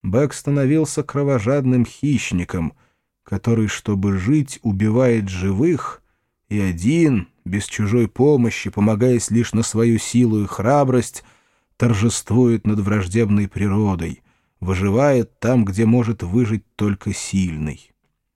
Бэк становился кровожадным хищником, который, чтобы жить, убивает живых, и один, без чужой помощи, полагаясь лишь на свою силу и храбрость, торжествует над враждебной природой, выживает там, где может выжить только сильный.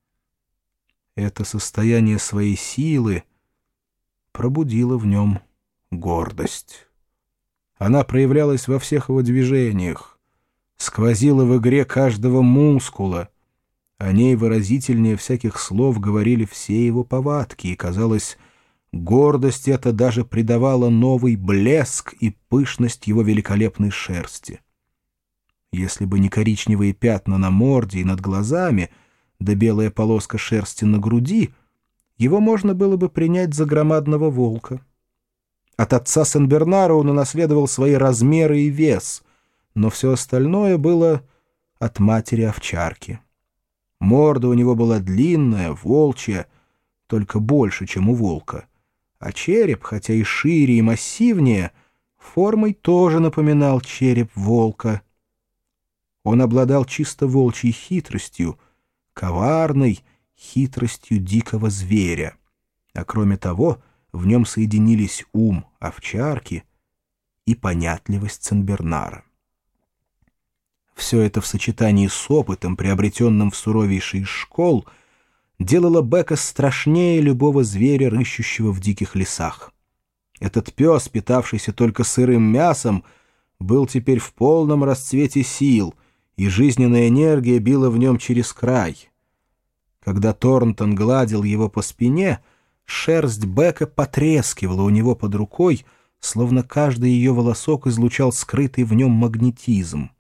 Это состояние своей силы пробудило в нем гордость. Она проявлялась во всех его движениях, сквозила в игре каждого мускула. О ней выразительнее всяких слов говорили все его повадки, и, казалось, гордость эта даже придавала новый блеск и пышность его великолепной шерсти. Если бы не коричневые пятна на морде и над глазами, да белая полоска шерсти на груди, его можно было бы принять за громадного волка. От отца Сен-Бернара он унаследовал свои размеры и вес, но все остальное было от матери-овчарки. Морда у него была длинная, волчья, только больше, чем у волка, а череп, хотя и шире и массивнее, формой тоже напоминал череп волка. Он обладал чисто волчьей хитростью, коварной хитростью дикого зверя, а кроме того в нем соединились ум овчарки и понятливость Сен-Бернара. Все это в сочетании с опытом, приобретенным в суровейшей из школ, делало Бека страшнее любого зверя, рыщущего в диких лесах. Этот пес, питавшийся только сырым мясом, был теперь в полном расцвете сил, и жизненная энергия била в нем через край. Когда Торнтон гладил его по спине, шерсть Бека потрескивала у него под рукой, словно каждый ее волосок излучал скрытый в нем магнетизм.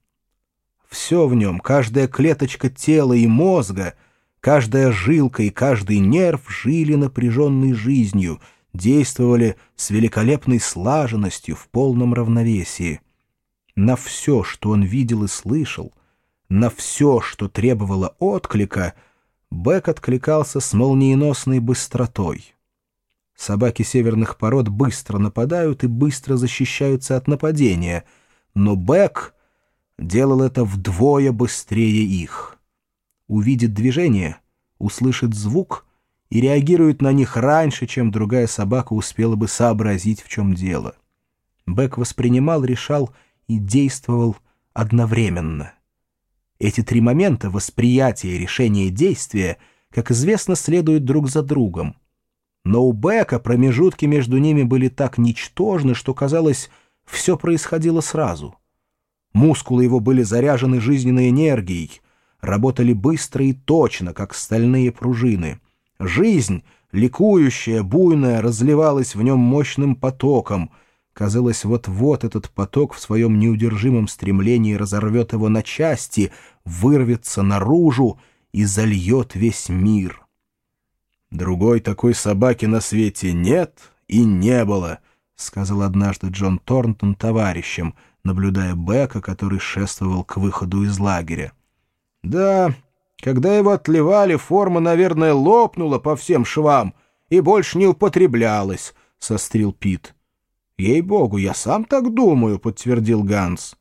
Все в нем, каждая клеточка тела и мозга, каждая жилка и каждый нерв жили напряженной жизнью, действовали с великолепной слаженностью, в полном равновесии. На все, что он видел и слышал, на все, что требовало отклика, Бек откликался с молниеносной быстротой. Собаки северных пород быстро нападают и быстро защищаются от нападения, но Бек делал это вдвое быстрее их. Увидит движение, услышит звук и реагирует на них раньше, чем другая собака успела бы сообразить, в чем дело. Бек воспринимал, решал и действовал одновременно. Эти три момента — восприятие, решение, действие — как известно, следуют друг за другом. Но у Бека промежутки между ними были так ничтожны, что, казалось, все происходило сразу. Мускулы его были заряжены жизненной энергией, работали быстро и точно, как стальные пружины. Жизнь, ликующая, буйная, разливалась в нем мощным потоком. Казалось, вот-вот этот поток в своем неудержимом стремлении разорвет его на части, вырвется наружу и зальет весь мир. «Другой такой собаки на свете нет и не было», — сказал однажды Джон Торнтон товарищам, наблюдая Бека, который шествовал к выходу из лагеря. «Да, когда его отливали, форма, наверное, лопнула по всем швам и больше не употреблялась», — сострил Пит. «Ей-богу, я сам так думаю», — подтвердил Ганс.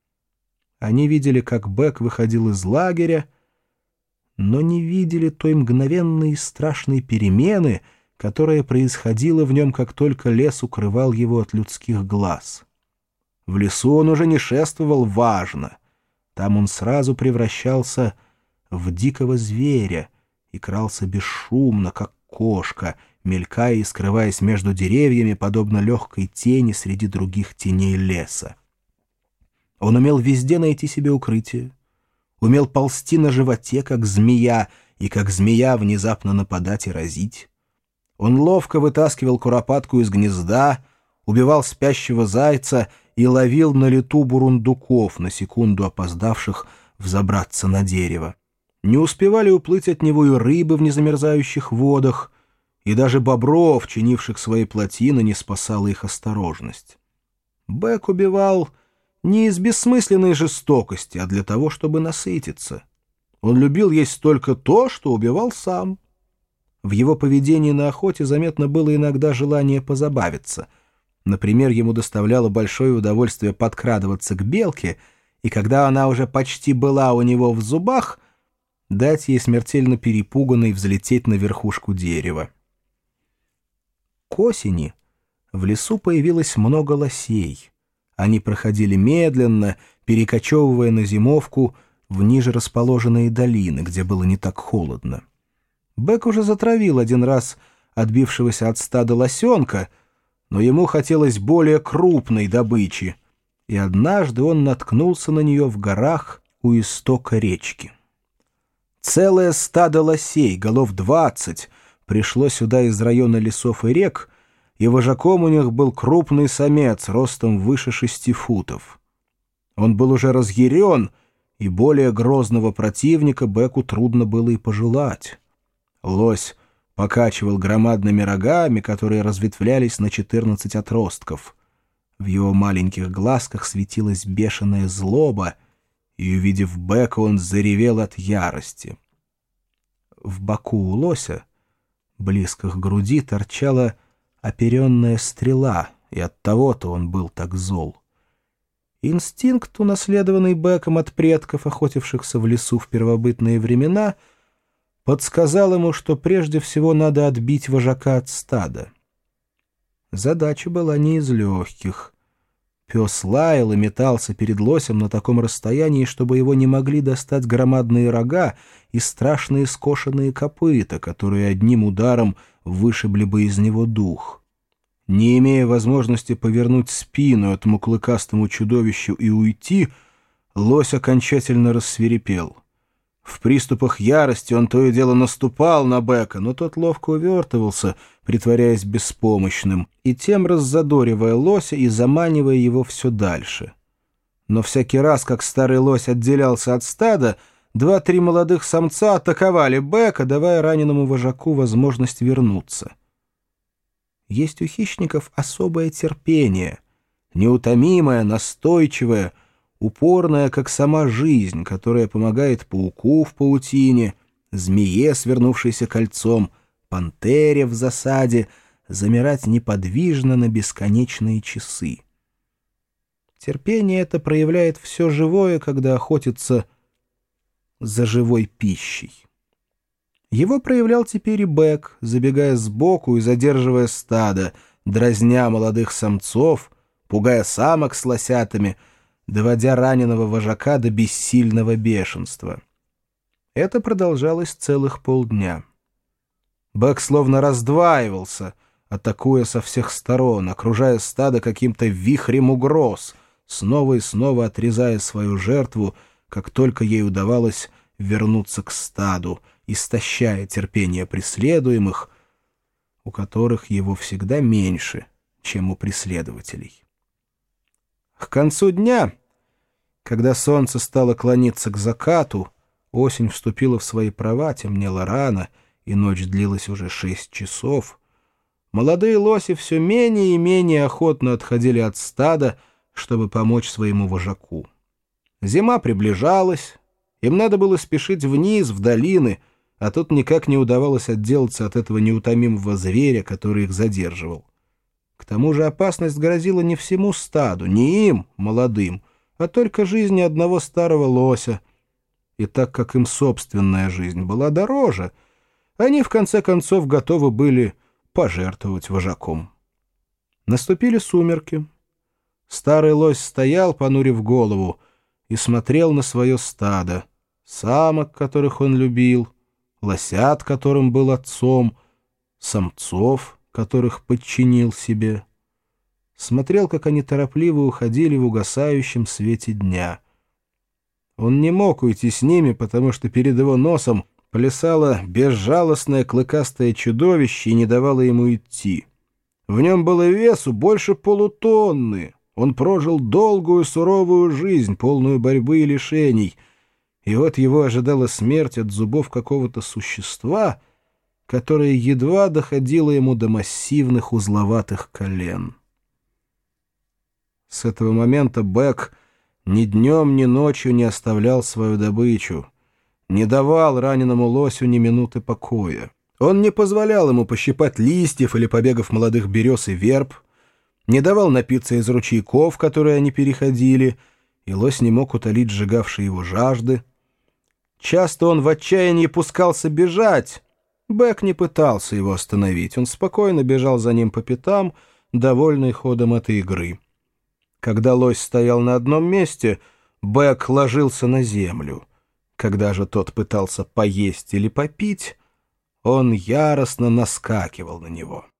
Они видели, как Бек выходил из лагеря, но не видели той мгновенной и страшной перемены, которая происходила в нем, как только лес укрывал его от людских глаз. В лесу он уже не шествовал важно. Там он сразу превращался в дикого зверя и крался бесшумно, как кошка, мелькая и скрываясь между деревьями, подобно легкой тени среди других теней леса. Он умел везде найти себе укрытие, умел ползти на животе, как змея, и как змея внезапно нападать и разить. Он ловко вытаскивал куропатку из гнезда, убивал спящего зайца и ловил на лету бурундуков, на секунду опоздавших взобраться на дерево. Не успевали уплыть от него и рыбы в незамерзающих водах, и даже бобров, чинивших свои плотины, не спасала их осторожность. Бек убивал не из бессмысленной жестокости, а для того, чтобы насытиться. Он любил есть только то, что убивал сам. В его поведении на охоте заметно было иногда желание позабавиться. Например, ему доставляло большое удовольствие подкрадываться к белке и когда она уже почти была у него в зубах, дать ей смертельно перепуганной взлететь на верхушку дерева. К осени в лесу появилось много лосей. Они проходили медленно, перекочевывая на зимовку в ниже расположенные долины, где было не так холодно. Бэк уже затравил один раз отбившегося от стада лосенка, но ему хотелось более крупной добычи, и однажды он наткнулся на нее в горах у истока речки. Целое стадо лосей, голов 20, пришло сюда из района лесов и рек, и вожаком у них был крупный самец ростом выше 6 футов. Он был уже разъярен, и более грозного противника Бэку трудно было и пожелать. Лось покачивал громадными рогами, которые разветвлялись на 14 отростков. В его маленьких глазках светилась бешеная злоба, и, увидев Бэка, он заревел от ярости. В боку у лося, близко к груди, торчала оперенная стрела, и оттого-то он был так зол. Инстинкт, унаследованный Бэком от предков, охотившихся в лесу в первобытные времена, подсказал ему, что прежде всего надо отбить вожака от стада. Задача была не из легких. Пес лаял и метался перед лосем на таком расстоянии, чтобы его не могли достать громадные рога и страшные скошенные копыта, которые одним ударом вышибли бы из него дух. Не имея возможности повернуть спину этому клыкастому чудовищу и уйти, лось окончательно рассвирепел. В приступах ярости он то и дело наступал на Бэка, но тот ловко увертывался, притворяясь беспомощным, и тем раззадоривая лося и заманивая его все дальше. Но всякий раз, как старый лось отделялся от стада, 2-3 молодых самца атаковали Бэка, давая раненому вожаку возможность вернуться. Есть у хищников особое терпение, неутомимое, настойчивое, упорная, как сама жизнь, которая помогает пауку в паутине, змее, свернувшейся кольцом, пантере в засаде, замирать неподвижно на бесконечные часы. Терпение это проявляет все живое, когда охотится за живой пищей. Его проявлял теперь и Бэк, забегая сбоку и задерживая стадо, дразня молодых самцов, пугая самок с лосятами, доводя раненого вожака до бессильного бешенства. Это продолжалось целых полдня. Бэк словно раздваивался, атакуя со всех сторон, окружая стадо каким-то вихрем угроз, снова и снова отрезая свою жертву, как только ей удавалось вернуться к стаду, истощая терпение преследуемых, у которых его всегда меньше, чем у преследователей. К концу дня, когда солнце стало клониться к закату, осень вступила в свои права, темнело рано, и ночь длилась уже 6 часов, молодые лоси все менее и менее охотно отходили от стада, чтобы помочь своему вожаку. Зима приближалась, им надо было спешить вниз, в долины, а тут никак не удавалось отделаться от этого неутомимого зверя, который их задерживал. К тому же опасность грозила не всему стаду, не им, молодым, а только жизни одного старого лося. И так как им собственная жизнь была дороже, они в конце концов готовы были пожертвовать вожаком. Наступили сумерки. Старый лось стоял, понурив голову, и смотрел на свое стадо, самок, которых он любил, лосят, которым был отцом, самцов, которых подчинил себе. Смотрел, как они торопливо уходили в угасающем свете дня. Он не мог уйти с ними, потому что перед его носом плясало безжалостное клыкастое чудовище и не давало ему идти. В нем было весу больше полутонны. Он прожил долгую суровую жизнь, полную борьбы и лишений, и вот его ожидала смерть от зубов какого-то существа, которое едва доходило ему до массивных узловатых колен. С этого момента Бэк ни днем, ни ночью не оставлял свою добычу, не давал раненому лосю ни минуты покоя. Он не позволял ему пощипать листьев или побегов молодых берез и верб, не давал напиться из ручейков, которые они переходили, и лось не мог утолить сжигавшей его жажды. Часто он в отчаянии пускался бежать. Бэк не пытался его остановить. Он спокойно бежал за ним по пятам, довольный ходом этой игры. Когда лось стоял на одном месте, Бэк ложился на землю. Когда же тот пытался поесть или попить, он яростно наскакивал на него.